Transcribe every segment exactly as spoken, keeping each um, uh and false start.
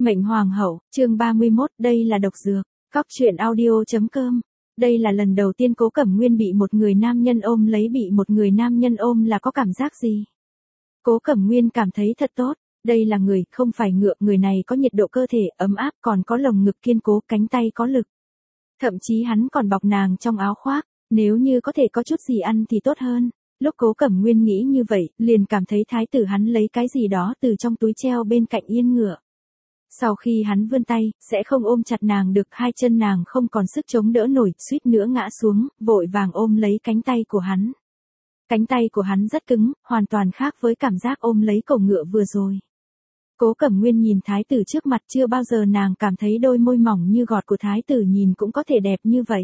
Mệnh Hoàng hậu, chương ba mươi mốt, đây là độc dược. Cóc truyện audio.com. Đây là lần đầu tiên Cố Cẩm Nguyên bị một người nam nhân ôm lấy, bị một người nam nhân ôm là có cảm giác gì? Cố Cẩm Nguyên cảm thấy thật tốt, đây là người, không phải ngựa, người này có nhiệt độ cơ thể ấm áp, còn có lồng ngực kiên cố, cánh tay có lực. Thậm chí hắn còn bọc nàng trong áo khoác, nếu như có thể có chút gì ăn thì tốt hơn. Lúc Cố Cẩm Nguyên nghĩ như vậy, liền cảm thấy thái tử hắn lấy cái gì đó từ trong túi treo bên cạnh yên ngựa. Sau khi hắn vươn tay, sẽ không ôm chặt nàng được, hai chân nàng không còn sức chống đỡ nổi, suýt nữa ngã xuống, vội vàng ôm lấy cánh tay của hắn. Cánh tay của hắn rất cứng, hoàn toàn khác với cảm giác ôm lấy cổ ngựa vừa rồi. Cố Cẩm Nguyên nhìn thái tử trước mặt, chưa bao giờ nàng cảm thấy đôi môi mỏng như gọt của thái tử nhìn cũng có thể đẹp như vậy.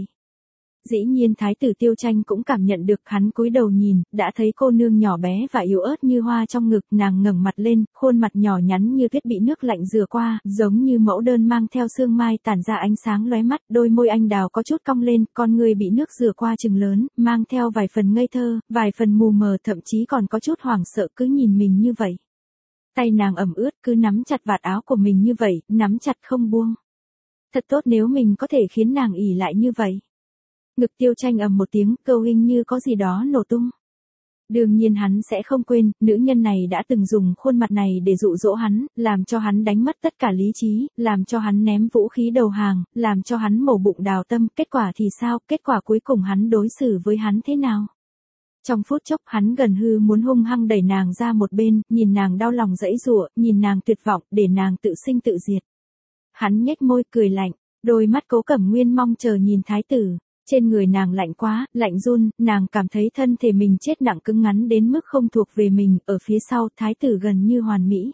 Dĩ nhiên thái tử Tiêu Tranh cũng cảm nhận được, hắn cúi đầu nhìn, đã thấy cô nương nhỏ bé và yếu ớt như hoa trong ngực, nàng ngẩng mặt lên, khuôn mặt nhỏ nhắn như tuyết bị nước lạnh rửa qua, giống như mẫu đơn mang theo sương mai tản ra ánh sáng lóe mắt, đôi môi anh đào có chút cong lên, con người bị nước rửa qua chừng lớn, mang theo vài phần ngây thơ, vài phần mù mờ, thậm chí còn có chút hoảng sợ, cứ nhìn mình như vậy. Tay nàng ẩm ướt, cứ nắm chặt vạt áo của mình như vậy, nắm chặt không buông. Thật tốt nếu mình có thể khiến nàng ỉ lại như vậy. Ngực Tiêu Tranh ầm một tiếng, câu hình như có gì đó nổ tung. Đương nhiên hắn sẽ không quên, nữ nhân này đã từng dùng khuôn mặt này để dụ dỗ hắn, làm cho hắn đánh mất tất cả lý trí, làm cho hắn ném vũ khí đầu hàng, làm cho hắn mổ bụng đào tâm, kết quả thì sao, kết quả cuối cùng hắn đối xử với hắn thế nào? Trong phút chốc hắn gần hư muốn hung hăng đẩy nàng ra một bên, nhìn nàng đau lòng dãy giụa, nhìn nàng tuyệt vọng, để nàng tự sinh tự diệt. Hắn nhếch môi cười lạnh, đôi mắt Cố Cẩm Nguyên mong chờ nhìn thái tử. Trên người nàng lạnh quá, lạnh run, nàng cảm thấy thân thể mình chết nặng cứng ngắn đến mức không thuộc về mình, ở phía sau, thái tử gần như hoàn mỹ.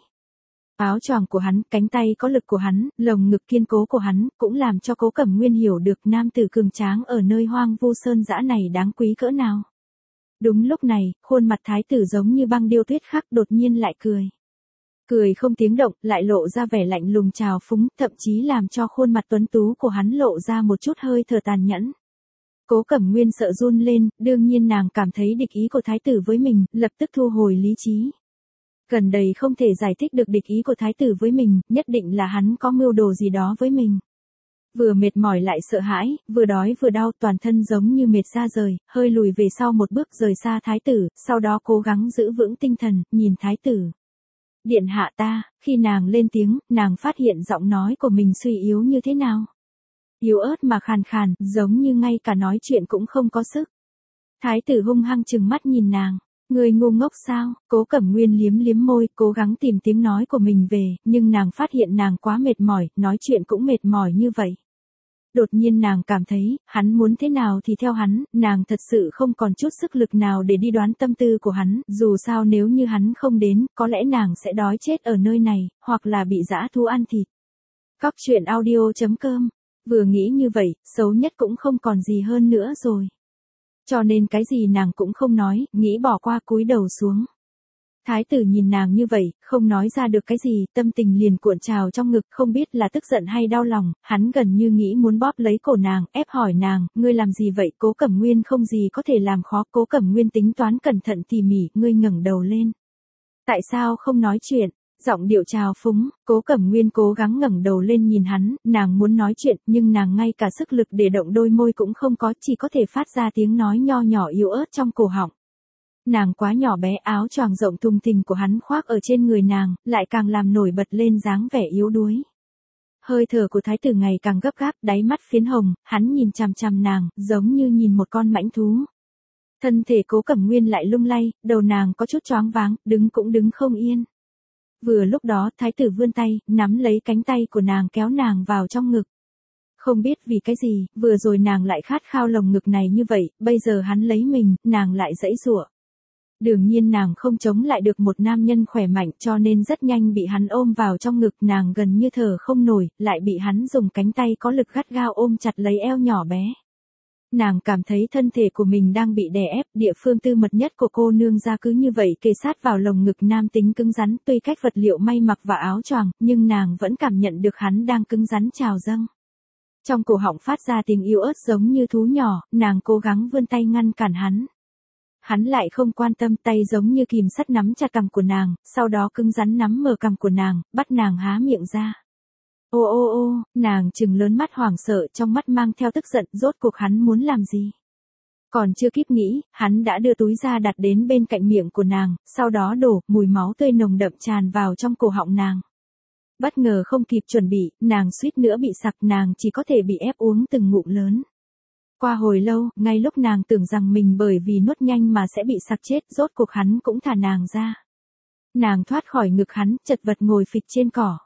Áo choàng của hắn, cánh tay có lực của hắn, lồng ngực kiên cố của hắn, cũng làm cho Cố Cẩm Nguyên hiểu được nam tử cường tráng ở nơi hoang vu sơn dã này đáng quý cỡ nào. Đúng lúc này, khuôn mặt thái tử giống như băng điêu tuyết khắc đột nhiên lại cười. Cười không tiếng động, lại lộ ra vẻ lạnh lùng trào phúng, thậm chí làm cho khuôn mặt tuấn tú của hắn lộ ra một chút hơi thở tàn nhẫn. Cố Cẩm Nguyên sợ run lên, đương nhiên nàng cảm thấy địch ý của thái tử với mình, lập tức thu hồi lý trí. Gần đây không thể giải thích được địch ý của thái tử với mình, nhất định là hắn có mưu đồ gì đó với mình. Vừa mệt mỏi lại sợ hãi, vừa đói vừa đau, toàn thân giống như mệt ra rời, hơi lùi về sau một bước rời xa thái tử, sau đó cố gắng giữ vững tinh thần, nhìn thái tử. Điện hạ ta, khi nàng lên tiếng, nàng phát hiện giọng nói của mình suy yếu như thế nào. Yếu ớt mà khàn khàn, giống như ngay cả nói chuyện cũng không có sức. Thái tử hung hăng trừng mắt nhìn nàng, người ngu ngốc sao? Cố Cẩm Nguyên liếm liếm môi, cố gắng tìm tiếng nói của mình về, nhưng nàng phát hiện nàng quá mệt mỏi, nói chuyện cũng mệt mỏi như vậy. Đột nhiên nàng cảm thấy, hắn muốn thế nào thì theo hắn, nàng thật sự không còn chút sức lực nào để đi đoán tâm tư của hắn, dù sao nếu như hắn không đến, có lẽ nàng sẽ đói chết ở nơi này, hoặc là bị dã thú ăn thịt. Cóc truyện audio.com. Vừa nghĩ như vậy, xấu nhất cũng không còn gì hơn nữa rồi. Cho nên cái gì nàng cũng không nói, nghĩ bỏ qua cúi đầu xuống. Thái tử nhìn nàng như vậy, không nói ra được cái gì, tâm tình liền cuộn trào trong ngực, không biết là tức giận hay đau lòng, hắn gần như nghĩ muốn bóp lấy cổ nàng, ép hỏi nàng, ngươi làm gì vậy? Cố Cẩm Nguyên không gì có thể làm khó, Cố Cẩm Nguyên tính toán cẩn thận tỉ mỉ, ngươi ngẩng đầu lên. Tại sao không nói chuyện? Giọng điệu trào phúng, Cố Cẩm Nguyên cố gắng ngẩng đầu lên nhìn hắn, nàng muốn nói chuyện, nhưng nàng ngay cả sức lực để động đôi môi cũng không có, chỉ có thể phát ra tiếng nói nho nhỏ yếu ớt trong cổ họng. Nàng quá nhỏ bé, áo choàng rộng thùng thình của hắn khoác ở trên người nàng, lại càng làm nổi bật lên dáng vẻ yếu đuối. Hơi thở của thái tử ngày càng gấp gáp, đáy mắt phiến hồng, hắn nhìn chằm chằm nàng, giống như nhìn một con mãnh thú. Thân thể Cố Cẩm Nguyên lại lung lay, đầu nàng có chút choáng váng, đứng cũng đứng không yên. Vừa lúc đó, thái tử vươn tay, nắm lấy cánh tay của nàng kéo nàng vào trong ngực. Không biết vì cái gì, vừa rồi nàng lại khát khao lồng ngực này như vậy, bây giờ hắn lấy mình, nàng lại giãy giụa. Đương nhiên nàng không chống lại được một nam nhân khỏe mạnh, cho nên rất nhanh bị hắn ôm vào trong ngực, nàng gần như thở không nổi, lại bị hắn dùng cánh tay có lực gắt gao ôm chặt lấy eo nhỏ bé. Nàng cảm thấy thân thể của mình đang bị đè ép, địa phương tư mật nhất của cô nương ra cứ như vậy kề sát vào lồng ngực nam tính cứng rắn, tuy cách vật liệu may mặc và áo choàng, nhưng nàng vẫn cảm nhận được hắn đang cứng rắn trào dâng. Trong cổ họng phát ra tiếng yếu ớt giống như thú nhỏ, nàng cố gắng vươn tay ngăn cản hắn. Hắn lại không quan tâm, tay giống như kìm sắt nắm chặt cằm của nàng, sau đó cứng rắn nắm mở cằm của nàng, bắt nàng há miệng ra. Ô ô ô, nàng trừng lớn mắt hoảng sợ trong mắt mang theo tức giận, rốt cuộc hắn muốn làm gì? Còn chưa kịp nghĩ, hắn đã đưa túi ra đặt đến bên cạnh miệng của nàng, sau đó đổ, mùi máu tươi nồng đậm tràn vào trong cổ họng nàng. Bất ngờ không kịp chuẩn bị, nàng suýt nữa bị sặc, nàng chỉ có thể bị ép uống từng ngụm lớn. Qua hồi lâu, ngay lúc nàng tưởng rằng mình bởi vì nuốt nhanh mà sẽ bị sặc chết, rốt cuộc hắn cũng thả nàng ra. Nàng thoát khỏi ngực hắn, chật vật ngồi phịch trên cỏ.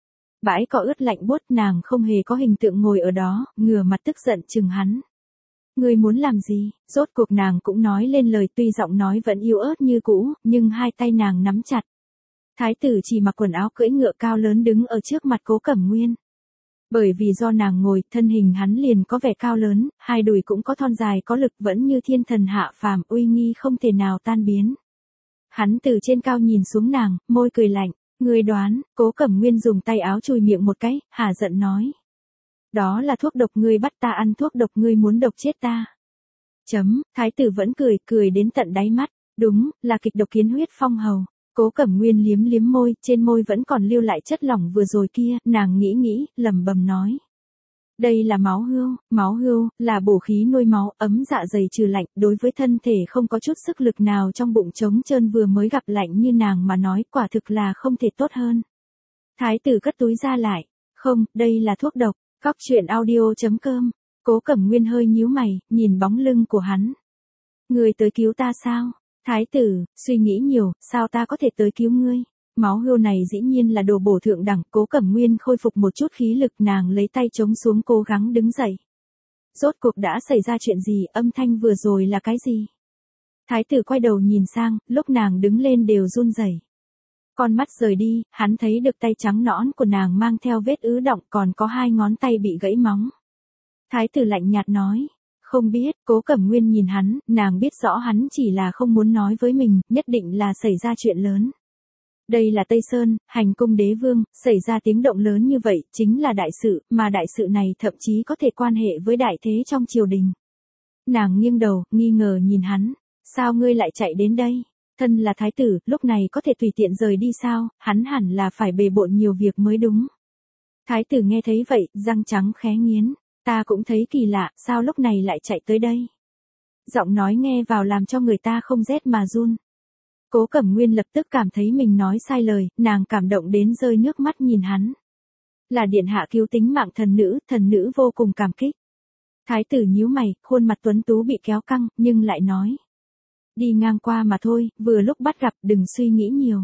Bãi cỏ ướt lạnh buốt, nàng không hề có hình tượng ngồi ở đó, ngửa mặt tức giận chừng hắn. Ngươi muốn làm gì? Rốt cuộc nàng cũng nói lên lời, tuy giọng nói vẫn yếu ớt như cũ, nhưng hai tay nàng nắm chặt. Thái tử chỉ mặc quần áo cưỡi ngựa cao lớn đứng ở trước mặt Cố Cẩm Nguyên. Bởi vì do nàng ngồi, thân hình hắn liền có vẻ cao lớn, hai đùi cũng có thon dài có lực, vẫn như thiên thần hạ phàm, uy nghi không thể nào tan biến. Hắn từ trên cao nhìn xuống nàng, môi cười lạnh. Ngươi đoán? Cố Cẩm Nguyên dùng tay áo chùi miệng một cái, hả giận nói. Đó là thuốc độc, ngươi bắt ta ăn thuốc độc, ngươi muốn độc chết ta. Chấm, thái tử vẫn cười, cười đến tận đáy mắt. Đúng, là kịch độc kiến huyết phong hầu. Cố Cẩm Nguyên liếm liếm môi, trên môi vẫn còn lưu lại chất lỏng vừa rồi kia, nàng nghĩ nghĩ, lẩm bẩm nói. Đây là máu hươu, máu hươu, là bổ khí nuôi máu, ấm dạ dày trừ lạnh, đối với thân thể không có chút sức lực nào trong bụng trống trơn vừa mới gặp lạnh như nàng mà nói, quả thực là không thể tốt hơn. Thái tử cất túi ra lại, không, đây là thuốc độc, cóc truyện audio chấm com, Cố Cẩm Nguyên hơi nhíu mày, nhìn bóng lưng của hắn. Ngươi tới cứu ta sao? Thái tử, suy nghĩ nhiều, sao ta có thể tới cứu ngươi? Máu hươu này dĩ nhiên là đồ bổ thượng đẳng, Cố Cẩm Nguyên khôi phục một chút khí lực, nàng lấy tay chống xuống cố gắng đứng dậy. Rốt cuộc đã xảy ra chuyện gì, âm thanh vừa rồi là cái gì? Thái tử quay đầu nhìn sang, lúc nàng đứng lên đều run rẩy. Con mắt rời đi, hắn thấy được tay trắng nõn của nàng mang theo vết ứ động, còn có hai ngón tay bị gãy móng. Thái tử lạnh nhạt nói. Không biết, Cố Cẩm Nguyên nhìn hắn, nàng biết rõ hắn chỉ là không muốn nói với mình, nhất định là xảy ra chuyện lớn. Đây là Tây Sơn, hành cung đế vương, xảy ra tiếng động lớn như vậy, chính là đại sự, mà đại sự này thậm chí có thể quan hệ với đại thế trong triều đình. Nàng nghiêng đầu, nghi ngờ nhìn hắn, sao ngươi lại chạy đến đây? Thân là thái tử, lúc này có thể tùy tiện rời đi sao, hắn hẳn là phải bề bộn nhiều việc mới đúng. Thái tử nghe thấy vậy, răng trắng khẽ nghiến, ta cũng thấy kỳ lạ, sao lúc này lại chạy tới đây? Giọng nói nghe vào làm cho người ta không rét mà run. Cố Cẩm Nguyên lập tức cảm thấy mình nói sai lời, nàng cảm động đến rơi nước mắt nhìn hắn. Là điện hạ cứu tính mạng thần nữ, thần nữ vô cùng cảm kích. Thái tử nhíu mày, khuôn mặt tuấn tú bị kéo căng, nhưng lại nói. Đi ngang qua mà thôi, vừa lúc bắt gặp, đừng suy nghĩ nhiều.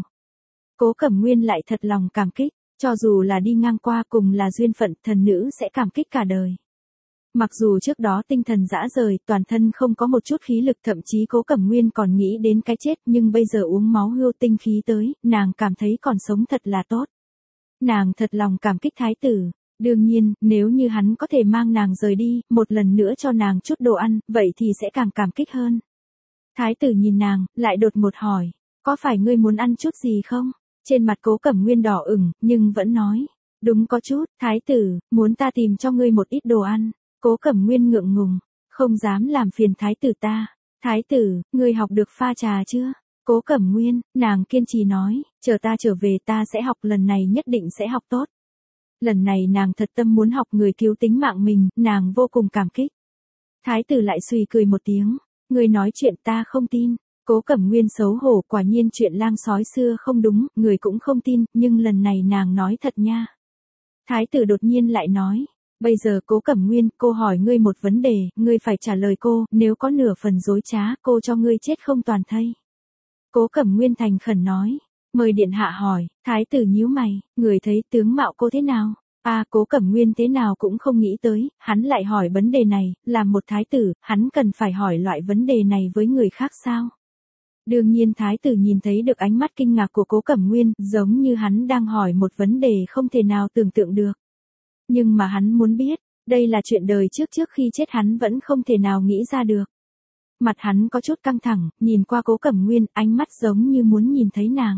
Cố Cẩm Nguyên lại thật lòng cảm kích, cho dù là đi ngang qua cùng là duyên phận, thần nữ sẽ cảm kích cả đời. Mặc dù trước đó tinh thần rã rời, toàn thân không có một chút khí lực, thậm chí Cố Cẩm Nguyên còn nghĩ đến cái chết, nhưng bây giờ uống máu hươu tinh khí tới, nàng cảm thấy còn sống thật là tốt. Nàng thật lòng cảm kích thái tử. Đương nhiên, nếu như hắn có thể mang nàng rời đi, một lần nữa cho nàng chút đồ ăn, vậy thì sẽ càng cảm kích hơn. Thái tử nhìn nàng, lại đột ngột hỏi, có phải ngươi muốn ăn chút gì không? Trên mặt Cố Cẩm Nguyên đỏ ửng, nhưng vẫn nói, đúng có chút, thái tử, muốn ta tìm cho ngươi một ít đồ ăn. Cố Cẩm Nguyên ngượng ngùng, không dám làm phiền thái tử ta. Thái tử, ngươi học được pha trà chưa? Cố Cẩm Nguyên, nàng kiên trì nói, chờ ta trở về ta sẽ học, lần này nhất định sẽ học tốt. Lần này nàng thật tâm muốn học, người cứu tính mạng mình, nàng vô cùng cảm kích. Thái tử lại suy cười một tiếng, ngươi nói chuyện ta không tin. Cố Cẩm Nguyên xấu hổ, quả nhiên chuyện lang sói xưa không đúng, người cũng không tin, nhưng lần này nàng nói thật nha. Thái tử đột nhiên lại nói. Bây giờ Cố Cẩm Nguyên, cô hỏi ngươi một vấn đề, ngươi phải trả lời cô, nếu có nửa phần dối trá, cô cho ngươi chết không toàn thây. Cố Cẩm Nguyên thành khẩn nói, mời điện hạ hỏi. Thái tử nhíu mày, người thấy tướng mạo cô thế nào? À, Cố Cẩm Nguyên thế nào cũng không nghĩ tới, hắn lại hỏi vấn đề này, làm một thái tử, hắn cần phải hỏi loại vấn đề này với người khác sao? Đương nhiên thái tử nhìn thấy được ánh mắt kinh ngạc của Cố Cẩm Nguyên, giống như hắn đang hỏi một vấn đề không thể nào tưởng tượng được. Nhưng mà hắn muốn biết, đây là chuyện đời trước, trước khi chết hắn vẫn không thể nào nghĩ ra được. Mặt hắn có chút căng thẳng, nhìn qua Cố Cẩm Nguyên, ánh mắt giống như muốn nhìn thấy nàng.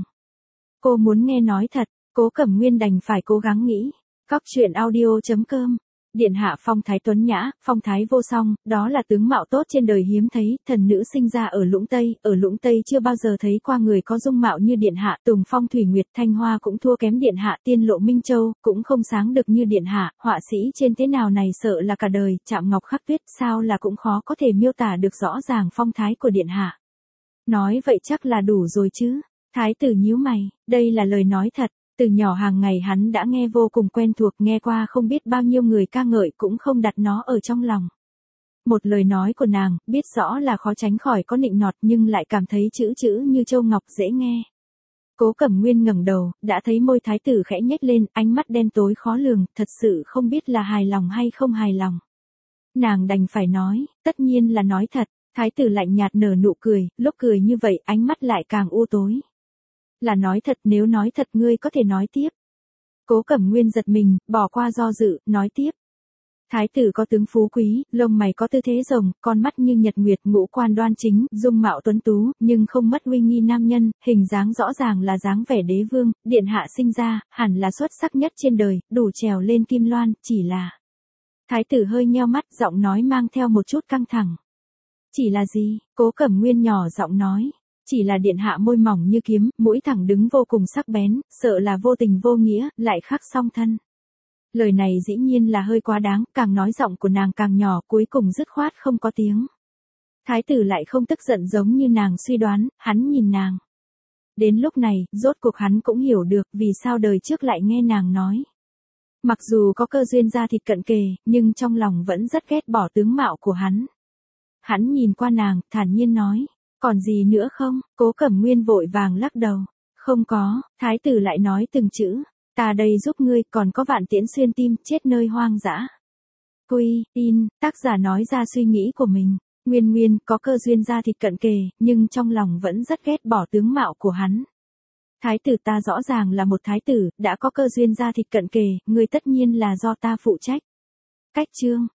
Cô muốn nghe nói thật, Cố Cẩm Nguyên đành phải cố gắng nghĩ. Cóc truyện audio chấm com Điện hạ phong thái tuấn nhã, phong thái vô song, đó là tướng mạo tốt trên đời hiếm thấy, thần nữ sinh ra ở Lũng Tây, ở Lũng Tây chưa bao giờ thấy qua người có dung mạo như điện hạ, Tùng Phong Thủy Nguyệt Thanh Hoa cũng thua kém điện hạ, Tiên Lộ Minh Châu cũng không sáng được như điện hạ, họa sĩ trên thế nào này sợ là cả đời, chạm ngọc khắc tuyết, sao là cũng khó có thể miêu tả được rõ ràng phong thái của điện hạ. Nói vậy chắc là đủ rồi chứ. Thái tử nhíu mày, đây là lời nói thật. Từ nhỏ hàng ngày hắn đã nghe vô cùng quen thuộc, nghe qua không biết bao nhiêu người ca ngợi cũng không đặt nó ở trong lòng. Một lời nói của nàng, biết rõ là khó tránh khỏi có nịnh nọt nhưng lại cảm thấy chữ chữ như châu ngọc dễ nghe. Cố Cẩm Nguyên ngẩng đầu, đã thấy môi thái tử khẽ nhếch lên, ánh mắt đen tối khó lường, thật sự không biết là hài lòng hay không hài lòng. Nàng đành phải nói, tất nhiên là nói thật, thái tử lạnh nhạt nở nụ cười, lúc cười như vậy ánh mắt lại càng u tối. Là nói thật, nếu nói thật ngươi có thể nói tiếp. Cố Cẩm Nguyên giật mình, bỏ qua do dự, nói tiếp. Thái tử có tướng phú quý, lông mày có tư thế rồng, con mắt như nhật nguyệt, ngũ quan đoan chính, dung mạo tuấn tú, nhưng không mất uy nghi nam nhân, hình dáng rõ ràng là dáng vẻ đế vương, điện hạ sinh ra, hẳn là xuất sắc nhất trên đời, đủ trèo lên kim loan, chỉ là. Thái tử hơi nheo mắt, giọng nói mang theo một chút căng thẳng. Chỉ là gì? Cố Cẩm Nguyên nhỏ giọng nói. Chỉ là điện hạ môi mỏng như kiếm, mũi thẳng đứng vô cùng sắc bén, sợ là vô tình vô nghĩa, lại khắc song thân. Lời này dĩ nhiên là hơi quá đáng, càng nói giọng của nàng càng nhỏ, cuối cùng dứt khoát không có tiếng. Thái tử lại không tức giận giống như nàng suy đoán, hắn nhìn nàng. Đến lúc này, rốt cuộc hắn cũng hiểu được vì sao đời trước lại nghe nàng nói. Mặc dù có cơ duyên da thịt cận kề, nhưng trong lòng vẫn rất ghét bỏ tướng mạo của hắn. Hắn nhìn qua nàng, thản nhiên nói. Còn gì nữa không? Cố Cẩm Nguyên vội vàng lắc đầu. Không có, thái tử lại nói từng chữ. Ta đây giúp ngươi, còn có vạn tiễn xuyên tim, chết nơi hoang dã. Quy, in, tác giả nói ra suy nghĩ của mình. Nguyên Nguyên, có cơ duyên da thịt cận kề, nhưng trong lòng vẫn rất ghét bỏ tướng mạo của hắn. Thái tử ta rõ ràng là một thái tử, đã có cơ duyên da thịt cận kề, ngươi tất nhiên là do ta phụ trách. Cách chương.